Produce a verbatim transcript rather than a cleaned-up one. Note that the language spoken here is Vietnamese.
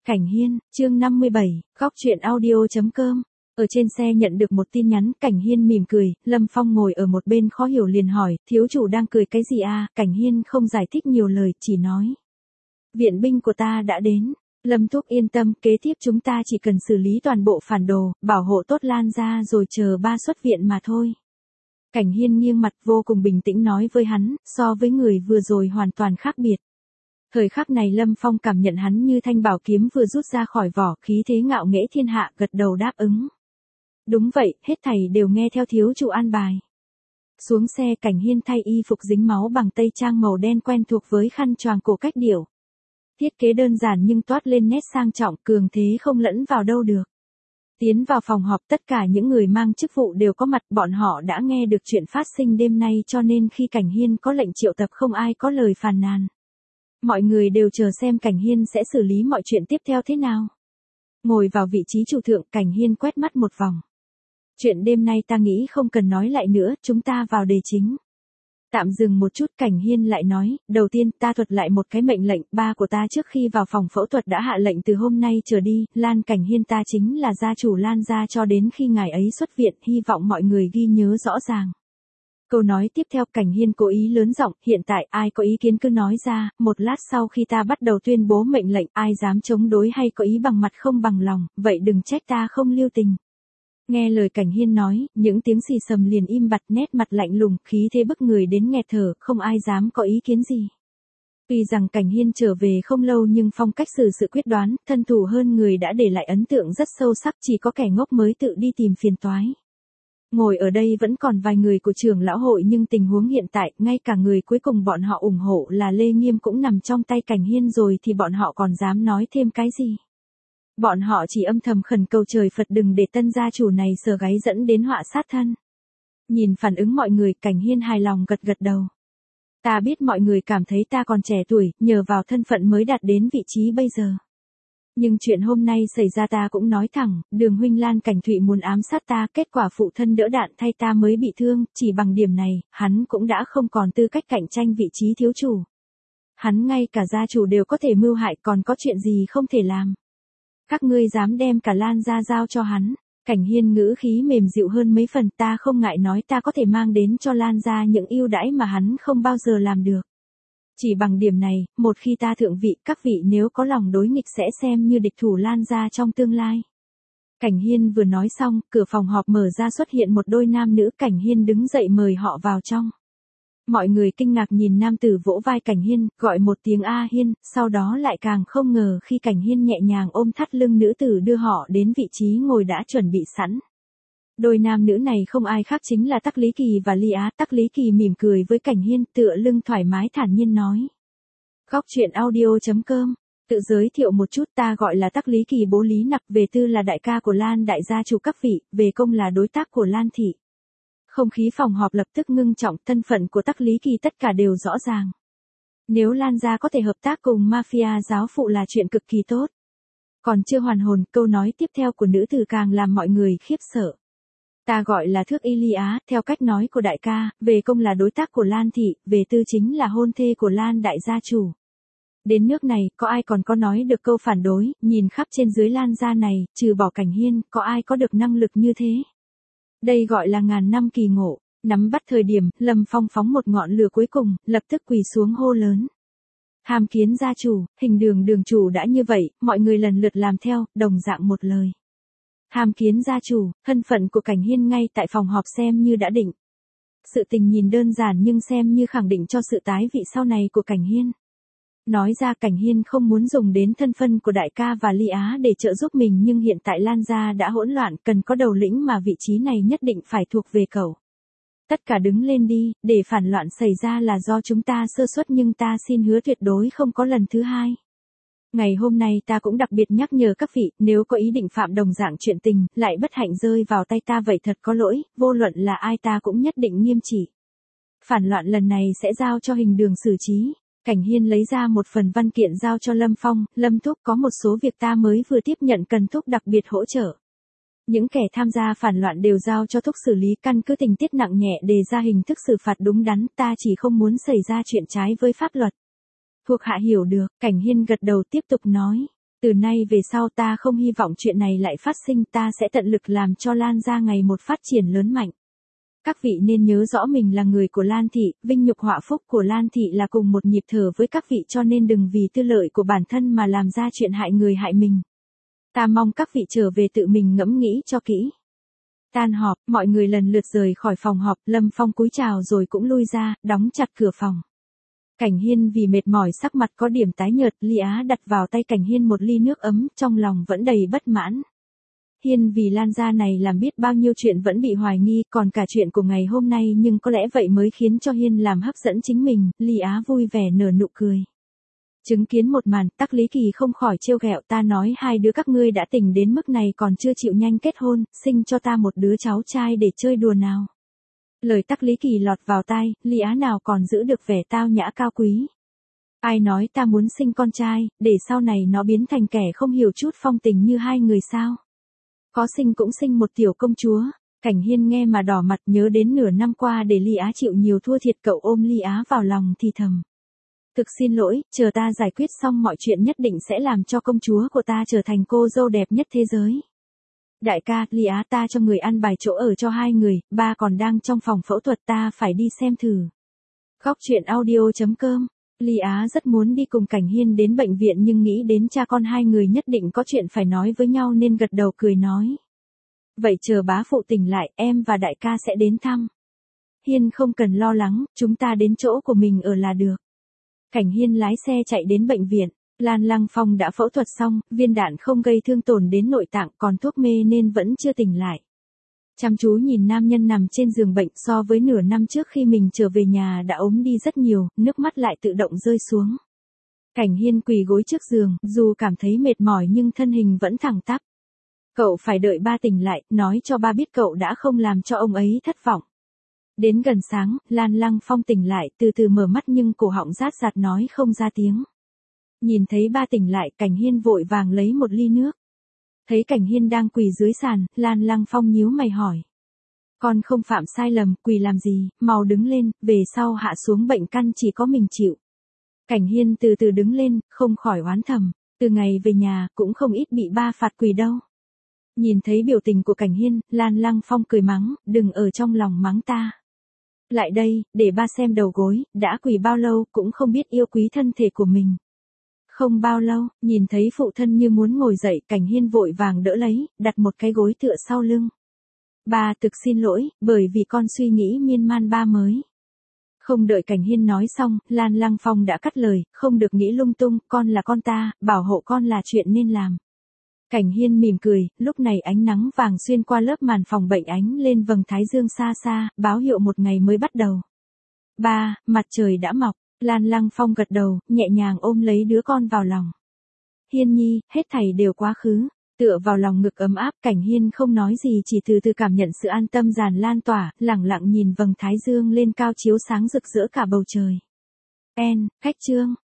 Cảnh Hiên, chương năm mươi bảy, góc truyện audio chấm com. Ở trên xe nhận được một tin nhắn, Cảnh Hiên mỉm cười, Lâm Phong ngồi ở một bên khó hiểu liền hỏi, thiếu chủ đang cười cái gì à? Cảnh Hiên không giải thích nhiều lời, chỉ nói. Viện binh của ta đã đến. Lâm Thúc yên tâm, kế tiếp chúng ta chỉ cần xử lý toàn bộ phản đồ, bảo hộ tốt Lan ra rồi chờ ba xuất viện mà thôi. Cảnh Hiên nghiêng mặt vô cùng bình tĩnh nói với hắn, so với người vừa rồi hoàn toàn khác biệt. Thời khắc này Lâm Phong cảm nhận hắn như thanh bảo kiếm vừa rút ra khỏi vỏ, khí thế ngạo nghễ thiên hạ, gật đầu đáp ứng. Đúng vậy, hết thảy đều nghe theo thiếu chủ an bài. Xuống xe, Cảnh Hiên thay y phục dính máu bằng tây trang màu đen quen thuộc với khăn choàng cổ cách điệu. Thiết kế đơn giản nhưng toát lên nét sang trọng, cường thế không lẫn vào đâu được. Tiến vào phòng họp, tất cả những người mang chức vụ đều có mặt, bọn họ đã nghe được chuyện phát sinh đêm nay cho nên khi Cảnh Hiên có lệnh triệu tập không ai có lời phàn nàn. Mọi người đều chờ xem Cảnh Hiên sẽ xử lý mọi chuyện tiếp theo thế nào. Ngồi vào vị trí chủ thượng, Cảnh Hiên quét mắt một vòng. Chuyện đêm nay ta nghĩ không cần nói lại nữa, chúng ta vào đề chính. Tạm dừng một chút, Cảnh Hiên lại nói, đầu tiên ta thuật lại một cái mệnh lệnh, ba của ta trước khi vào phòng phẫu thuật đã hạ lệnh từ hôm nay trở đi, Lan Cảnh Hiên ta chính là gia chủ Lan gia cho đến khi ngài ấy xuất viện, hy vọng mọi người ghi nhớ rõ ràng. Câu nói tiếp theo, Cảnh Hiên cố ý lớn giọng, hiện tại ai có ý kiến cứ nói ra, một lát sau khi ta bắt đầu tuyên bố mệnh lệnh, ai dám chống đối hay có ý bằng mặt không bằng lòng, vậy đừng trách ta không lưu tình. Nghe lời Cảnh Hiên nói, những tiếng xì xầm liền im bặt, nét mặt lạnh lùng, khí thế bức người đến nghẹt thở, không ai dám có ý kiến gì. Tuy rằng Cảnh Hiên trở về không lâu nhưng phong cách xử sự quyết đoán, thân thủ hơn người đã để lại ấn tượng rất sâu sắc, chỉ có kẻ ngốc mới tự đi tìm phiền toái. Ngồi ở đây vẫn còn vài người của trưởng lão hội nhưng tình huống hiện tại, ngay cả người cuối cùng bọn họ ủng hộ là Lê Nghiêm cũng nằm trong tay Cảnh Hiên rồi thì bọn họ còn dám nói thêm cái gì. Bọn họ chỉ âm thầm khẩn cầu trời Phật đừng để tân gia chủ này sờ gáy dẫn đến họa sát thân. Nhìn phản ứng mọi người, Cảnh Hiên hài lòng gật gật đầu. Ta biết mọi người cảm thấy ta còn trẻ tuổi, nhờ vào thân phận mới đạt đến vị trí bây giờ. Nhưng chuyện hôm nay xảy ra ta cũng nói thẳng, Đường huynh Lan Cảnh Thụy muốn ám sát ta, kết quả phụ thân đỡ đạn thay ta mới bị thương, chỉ bằng điểm này, hắn cũng đã không còn tư cách cạnh tranh vị trí thiếu chủ. Hắn ngay cả gia chủ đều có thể mưu hại, còn có chuyện gì không thể làm. Các ngươi dám đem cả Lan gia giao cho hắn. Cảnh Hiên ngữ khí mềm dịu hơn mấy phần, ta không ngại nói ta có thể mang đến cho Lan gia những ưu đãi mà hắn không bao giờ làm được. Chỉ bằng điểm này, một khi ta thượng vị, các vị nếu có lòng đối nghịch sẽ xem như địch thủ Lan gia trong tương lai. Cảnh Hiên vừa nói xong, cửa phòng họp mở ra xuất hiện một đôi nam nữ, Cảnh Hiên đứng dậy mời họ vào trong. Mọi người kinh ngạc nhìn nam tử vỗ vai Cảnh Hiên, gọi một tiếng A Hiên, sau đó lại càng không ngờ khi Cảnh Hiên nhẹ nhàng ôm thắt lưng nữ tử đưa họ đến vị trí ngồi đã chuẩn bị sẵn. Đôi nam nữ này không ai khác chính là Tắc Lý Kỳ và Ly Á. Tắc Lý Kỳ mỉm cười với Cảnh Hiên, tựa lưng thoải mái thản nhiên nói. Góc truyện audio chấm com, tự giới thiệu một chút, ta gọi là Tắc Lý Kỳ bố Lý Nặc, về tư là đại ca của Lan đại gia chủ các vị, về công là đối tác của Lan thị. Không khí phòng họp lập tức ngưng trọng, thân phận của Tắc Lý Kỳ tất cả đều rõ ràng. Nếu Lan gia có thể hợp tác cùng mafia giáo phụ là chuyện cực kỳ tốt. Còn chưa hoàn hồn, câu nói tiếp theo của nữ tử càng làm mọi người khiếp sợ. Ta gọi là Thước Y Ly Á, theo cách nói của đại ca, về công là đối tác của Lan thị, về tư chính là hôn thê của Lan đại gia chủ. Đến nước này, có ai còn có nói được câu phản đối, nhìn khắp trên dưới Lan gia này, trừ bỏ Cảnh Hiên, có ai có được năng lực như thế? Đây gọi là ngàn năm kỳ ngộ. Nắm bắt thời điểm, Lâm Phong phóng một ngọn lửa cuối cùng, lập tức quỳ xuống hô lớn. Hàm Kiến gia chủ, Hình Đường đường chủ đã như vậy, mọi người lần lượt làm theo, đồng dạng một lời. Hàm Kiến gia chủ, thân phận của Cảnh Hiên ngay tại phòng họp xem như đã định. Sự tình nhìn đơn giản nhưng xem như khẳng định cho sự tái vị sau này của Cảnh Hiên. Nói ra Cảnh Hiên không muốn dùng đến thân phân của đại ca và Ly Á để trợ giúp mình, nhưng hiện tại Lan gia đã hỗn loạn, cần có đầu lĩnh mà vị trí này nhất định phải thuộc về cậu. Tất cả đứng lên đi, để phản loạn xảy ra là do chúng ta sơ suất nhưng ta xin hứa tuyệt đối không có lần thứ hai. Ngày hôm nay ta cũng đặc biệt nhắc nhở các vị, nếu có ý định phạm đồng dạng chuyện tình, lại bất hạnh rơi vào tay ta vậy thật có lỗi, vô luận là ai ta cũng nhất định nghiêm trị. Phản loạn lần này sẽ giao cho Hình Đường xử trí. Cảnh Hiên lấy ra một phần văn kiện giao cho Lâm Phong, Lâm Thúc có một số việc ta mới vừa tiếp nhận cần Thúc đặc biệt hỗ trợ. Những kẻ tham gia phản loạn đều giao cho Thúc xử lý, căn cứ tình tiết nặng nhẹ đề ra hình thức xử phạt đúng đắn, ta chỉ không muốn xảy ra chuyện trái với pháp luật. Thuộc hạ hiểu được, Cảnh Hiên gật đầu tiếp tục nói. Từ nay về sau ta không hy vọng chuyện này lại phát sinh, ta sẽ tận lực làm cho Lan gia ngày một phát triển lớn mạnh. Các vị nên nhớ rõ mình là người của Lan thị, vinh nhục họa phúc của Lan thị là cùng một nhịp thở với các vị, cho nên đừng vì tư lợi của bản thân mà làm ra chuyện hại người hại mình. Ta mong các vị trở về tự mình ngẫm nghĩ cho kỹ. Tan họp, mọi người lần lượt rời khỏi phòng họp, Lâm Phong cúi chào rồi cũng lui ra, đóng chặt cửa phòng. Cảnh Hiên vì mệt mỏi sắc mặt có điểm tái nhợt, Ly Á đặt vào tay Cảnh Hiên một ly nước ấm, trong lòng vẫn đầy bất mãn. Hiên vì Lan gia này làm biết bao nhiêu chuyện vẫn bị hoài nghi, còn cả chuyện của ngày hôm nay, nhưng có lẽ vậy mới khiến cho Hiên làm hấp dẫn chính mình. Ly Á vui vẻ nở nụ cười. Chứng kiến một màn, Tắc Lý Kỳ không khỏi trêu ghẹo, ta nói hai đứa các ngươi đã tình đến mức này còn chưa chịu nhanh kết hôn, sinh cho ta một đứa cháu trai để chơi đùa nào. Lời Tắc Lý Kỳ lọt vào tai, Ly Á nào còn giữ được vẻ tao nhã cao quý. Ai nói ta muốn sinh con trai, để sau này nó biến thành kẻ không hiểu chút phong tình như hai người sao? Có sinh cũng sinh một tiểu công chúa. Cảnh Hiên nghe mà đỏ mặt, nhớ đến nửa năm qua để Ly Á chịu nhiều thua thiệt, cậu ôm Ly Á vào lòng thì thầm. Thực xin lỗi, chờ ta giải quyết xong mọi chuyện nhất định sẽ làm cho công chúa của ta trở thành cô dâu đẹp nhất thế giới. Đại ca, Ly Á ta cho người ăn bài chỗ ở cho hai người, ba còn đang trong phòng phẫu thuật, ta phải đi xem thử. Góc truyện audio chấm com. Ly Á rất muốn đi cùng Cảnh Hiên đến bệnh viện nhưng nghĩ đến cha con hai người nhất định có chuyện phải nói với nhau nên gật đầu cười nói. Vậy chờ bá phụ tỉnh lại, em và đại ca sẽ đến thăm. Hiên không cần lo lắng, chúng ta đến chỗ của mình ở là được. Cảnh Hiên lái xe chạy đến bệnh viện. Lan Lăng Phong đã phẫu thuật xong, viên đạn không gây thương tổn đến nội tạng, còn thuốc mê nên vẫn chưa tỉnh lại. Chăm chú nhìn nam nhân nằm trên giường bệnh, so với nửa năm trước khi mình trở về nhà đã ốm đi rất nhiều, nước mắt lại tự động rơi xuống. Cảnh Hiên quỳ gối trước giường, dù cảm thấy mệt mỏi nhưng thân hình vẫn thẳng tắp. Cậu phải đợi ba tỉnh lại, nói cho ba biết cậu đã không làm cho ông ấy thất vọng. Đến gần sáng, Lan Lăng Phong tỉnh lại, từ từ mở mắt nhưng cổ họng rát rạt nói không ra tiếng. Nhìn thấy ba tỉnh lại, Cảnh Hiên vội vàng lấy một ly nước. Thấy Cảnh Hiên đang quỳ dưới sàn, Lan Lăng Phong nhíu mày hỏi. Con không phạm sai lầm, quỳ làm gì, mau đứng lên, về sau hạ xuống bệnh căn chỉ có mình chịu. Cảnh Hiên từ từ đứng lên, không khỏi oán thầm, từ ngày về nhà, cũng không ít bị ba phạt quỳ đâu. Nhìn thấy biểu tình của Cảnh Hiên, Lan Lăng Phong cười mắng, đừng ở trong lòng mắng ta. Lại đây, để ba xem đầu gối, đã quỳ bao lâu cũng không biết yêu quý thân thể của mình. Không bao lâu, nhìn thấy phụ thân như muốn ngồi dậy, Cảnh Hiên vội vàng đỡ lấy, đặt một cái gối tựa sau lưng. Ba thực xin lỗi, bởi vì con suy nghĩ miên man ba mới. Không đợi Cảnh Hiên nói xong, Lan Lăng Phong đã cắt lời, không được nghĩ lung tung, con là con ta, bảo hộ con là chuyện nên làm. Cảnh Hiên mỉm cười, lúc này ánh nắng vàng xuyên qua lớp màn phòng bệnh ánh lên vầng thái dương xa xa, báo hiệu một ngày mới bắt đầu. Ba, mặt trời đã mọc. Lan Lăng Phong gật đầu, nhẹ nhàng ôm lấy đứa con vào lòng. Hiên nhi, hết thảy đều quá khứ. Tựa vào lòng ngực ấm áp, Cảnh Hiên không nói gì, chỉ từ từ cảm nhận sự an tâm dàn lan tỏa, lẳng lặng nhìn vầng thái dương lên cao chiếu sáng rực rỡ cả bầu trời. En, khách trương.